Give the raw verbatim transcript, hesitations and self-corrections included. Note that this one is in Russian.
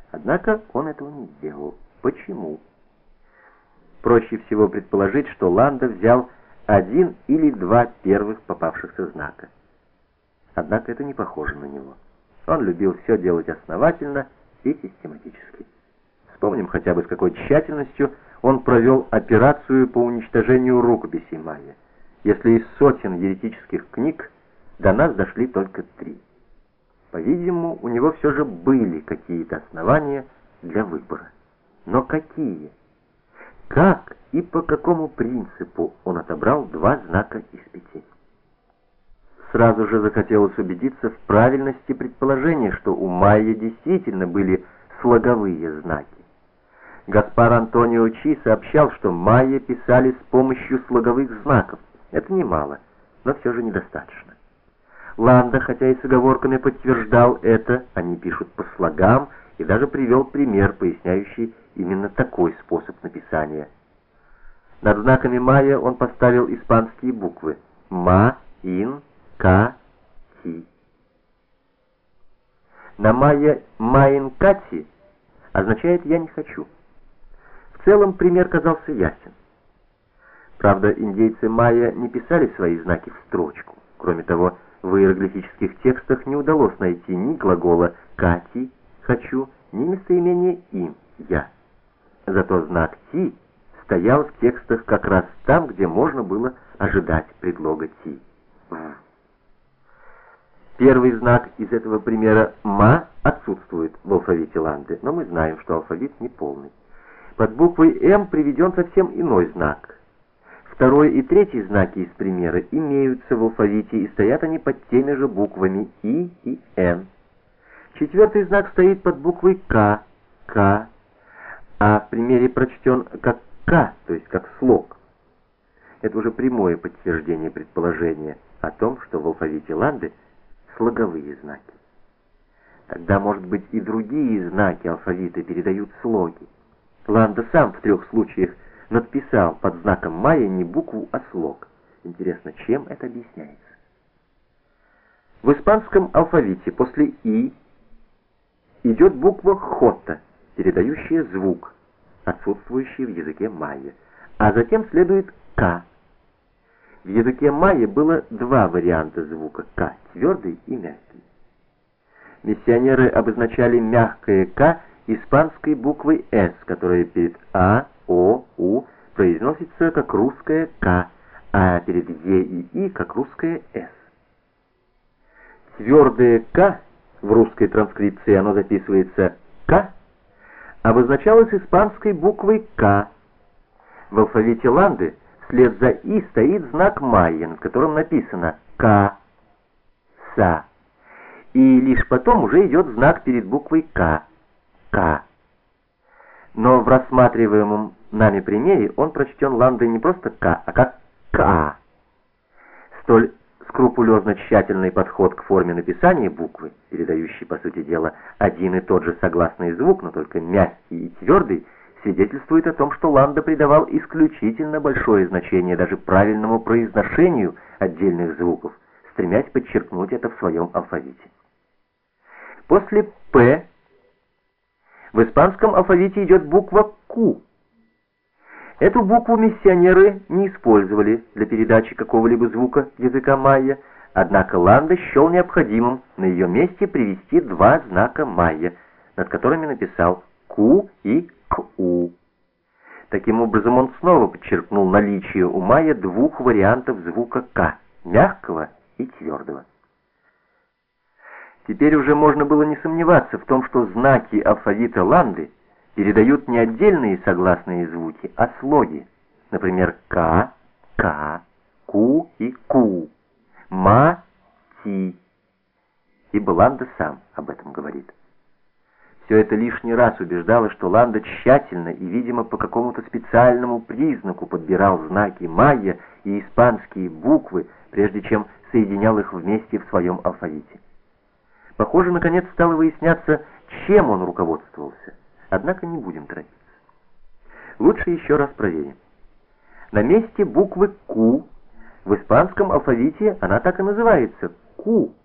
Однако он этого не сделал. Почему? Проще всего предположить, что Ланда взял один или два первых попавшихся знака. Однако это не похоже на него. Он любил все делать основательно и систематически. Вспомним хотя бы, с какой тщательностью он провел операцию по уничтожению рукописей майя. Если из сотен еретических книг до нас дошли только три. По-видимому, у него все же были какие-то основания для выбора. Но какие? Как и по какому принципу он отобрал два знака из пяти? Сразу же захотелось убедиться в правильности предположения, что у майя действительно были слоговые знаки. Гаспар Антонио Чи сообщал, что майя писали с помощью слоговых знаков. Это немало, но все же недостаточно. Ланда, хотя и с оговорками, подтверждал это, они пишут по слогам, и даже привел пример, поясняющий именно такой способ написания. Над знаками майя он поставил испанские буквы «ма», «ин», «ка», «ти». На майя «маин кати» означает «я не хочу». В целом пример казался ясен. Правда, индейцы майя не писали свои знаки в строчку. Кроме того, в иероглифических текстах не удалось найти ни глагола «кати» — «хочу», ни местоимения «им» — «я». Зато знак «ти» стоял в текстах как раз там, где можно было ожидать предлога «ти». Первый знак из этого примера «ма» отсутствует в алфавите Ланды, но мы знаем, что алфавит неполный. Под буквой «м» приведен совсем иной знак. Второй и третий знаки из примера имеются в алфавите, и стоят они под теми же буквами «и» и «н». Четвертый знак стоит под буквой «к», «к», а в примере прочтен как «к», то есть как слог. Это уже прямое подтверждение предположения о том, что в алфавите Ланды слоговые знаки. Тогда, может быть, и другие знаки алфавита передают слоги. Ланда сам в трех случаях надписал под знаком майя не букву, а слог. Интересно, чем это объясняется? В испанском алфавите после «и» идет буква «хота», передающая звук, отсутствующий в языке майя, а затем следует «к». В языке майя было два варианта звука «к», твердый и мягкий. Миссионеры обозначали мягкое «к» испанской буквой «с», которая перед «а», «о», «у» произносится как русское «к», а перед «е» и «и» как русское «с». Твердое «к», в русской транскрипции оно записывается «к», обозначалось испанской буквой «к». В алфавите Ланды вслед за «и» стоит знак майя, над которым написано «к», «са», и лишь потом уже идет знак перед буквой «к», «к». Но в рассматриваемом нами примере он прочтен Ландой не просто «к», а как «к». Столь скрупулезно тщательный подход к форме написания буквы, передающий, по сути дела, один и тот же согласный звук, но только мягкий и твердый, свидетельствует о том, что Ланда придавал исключительно большое значение даже правильному произношению отдельных звуков, стремясь подчеркнуть это в своем алфавите. После «п» в испанском алфавите идет буква «ку». Эту букву миссионеры не использовали для передачи какого-либо звука языка майя, однако Ланда счел необходимым на ее месте привести два знака майя, над которыми написал «ку» и «ку». Таким образом, он снова подчеркнул наличие у майя двух вариантов звука «к» — мягкого и твердого. Теперь уже можно было не сомневаться в том, что знаки алфавита Ланды передают не отдельные согласные звуки, а слоги. Например, «к», «к», «ку» и «ку», «ма», «ти». Ибо Ланда сам об этом говорит. Все это лишний раз убеждало, что Ланда тщательно и, видимо, по какому-то специальному признаку подбирал знаки майя и испанские буквы, прежде чем соединял их вместе в своем алфавите. Похоже, наконец стало выясняться, чем он руководствовался. Однако не будем торопиться. Лучше еще раз проверим. На месте буквы «ку» в испанском алфавите она так и называется «ку».